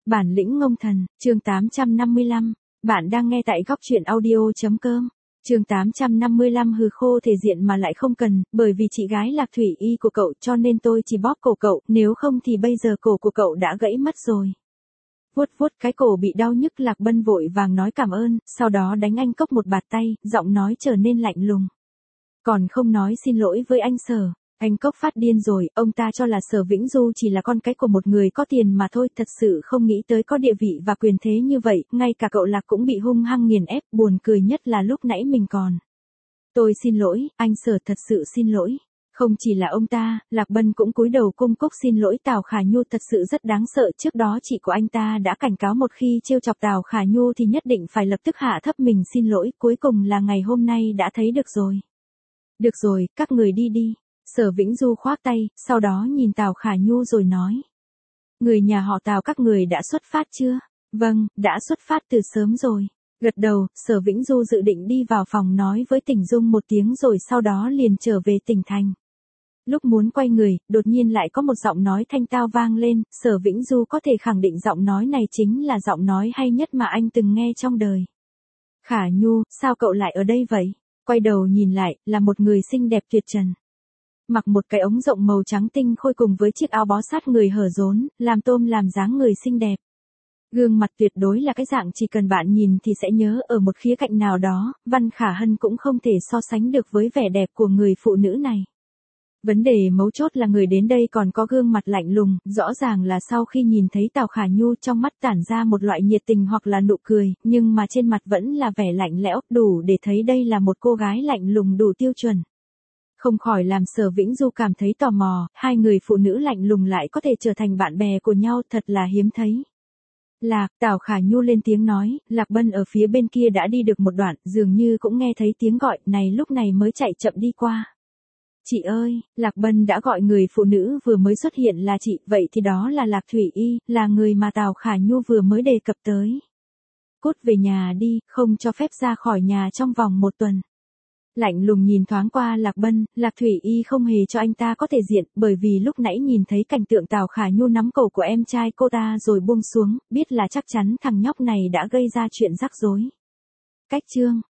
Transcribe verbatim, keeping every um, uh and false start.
Bản lĩnh ngông thần, chương tám trăm năm mươi lăm. Bạn đang nghe tại góc truyện audio.com. Chương tám trăm năm mươi lăm hừ khô thể diện mà lại không cần, bởi vì chị gái Lạc Thủy Y của cậu cho nên tôi chỉ bóp cổ cậu, nếu không thì bây giờ cổ của cậu đã gãy mất rồi. Vuốt vuốt cái cổ bị đau nhức, Lạc Bân vội vàng nói cảm ơn, sau đó đánh anh Cốc một bạt tay, giọng nói trở nên lạnh lùng. Còn không nói xin lỗi với anh Sở. Anh Cốc phát điên rồi, ông ta cho là Sở Vĩnh Du chỉ là con cái của một người có tiền mà thôi, thật sự không nghĩ tới có địa vị và quyền thế như vậy, ngay cả cậu Lạc cũng bị hung hăng nghiền ép, buồn cười nhất là lúc nãy mình còn. Tôi xin lỗi, anh Sở thật sự xin lỗi. Không chỉ là ông ta, Lạc Bân cũng cúi đầu cung cúc xin lỗi. Tào Khả Nhu thật sự rất đáng sợ, trước đó chị của anh ta đã cảnh cáo một khi trêu chọc Tào Khả Nhu thì nhất định phải lập tức hạ thấp mình xin lỗi, cuối cùng là ngày hôm nay đã thấy được rồi. Được rồi, các người đi đi. Sở Vĩnh Du khoác tay, sau đó nhìn Tào Khả Nhu rồi nói. Người nhà họ Tào các người đã xuất phát chưa? Vâng, đã xuất phát từ sớm rồi. Gật đầu, Sở Vĩnh Du dự định đi vào phòng nói với Tỉnh Dung một tiếng rồi sau đó liền trở về tỉnh thành. Lúc muốn quay người, đột nhiên lại có một giọng nói thanh tao vang lên, Sở Vĩnh Du có thể khẳng định giọng nói này chính là giọng nói hay nhất mà anh từng nghe trong đời. Khả Nhu, sao cậu lại ở đây vậy? Quay đầu nhìn lại, là một người xinh đẹp tuyệt trần. Mặc một cái ống rộng màu trắng tinh khôi cùng với chiếc áo bó sát người hở rốn, làm tôm làm dáng người xinh đẹp. Gương mặt tuyệt đối là cái dạng chỉ cần bạn nhìn thì sẽ nhớ ở một khía cạnh nào đó, Văn Khả Hân cũng không thể so sánh được với vẻ đẹp của người phụ nữ này. Vấn đề mấu chốt là người đến đây còn có gương mặt lạnh lùng, rõ ràng là sau khi nhìn thấy Tào Khả Nhu trong mắt tản ra một loại nhiệt tình hoặc là nụ cười, nhưng mà trên mặt vẫn là vẻ lạnh lẽo, đủ để thấy đây là một cô gái lạnh lùng đủ tiêu chuẩn. Không khỏi làm Sở Vĩnh Du cảm thấy tò mò, hai người phụ nữ lạnh lùng lại có thể trở thành bạn bè của nhau, thật là hiếm thấy. Lạc, Tào Khả Nhu lên tiếng nói, Lạc Bân ở phía bên kia đã đi được một đoạn, dường như cũng nghe thấy tiếng gọi, này lúc này mới chạy chậm đi qua. Chị ơi, Lạc Bân đã gọi người phụ nữ vừa mới xuất hiện là chị, vậy thì đó là Lạc Thủy Y, là người mà Tào Khả Nhu vừa mới đề cập tới. Cút về nhà đi, không cho phép ra khỏi nhà trong vòng một tuần. Lạnh lùng nhìn thoáng qua Lạc Bân, Lạc Thủy Y không hề cho anh ta có thể diện, bởi vì lúc nãy nhìn thấy cảnh tượng Tào Khả Nhu nắm cổ của em trai cô ta rồi buông xuống, biết là chắc chắn thằng nhóc này đã gây ra chuyện rắc rối. Cách chương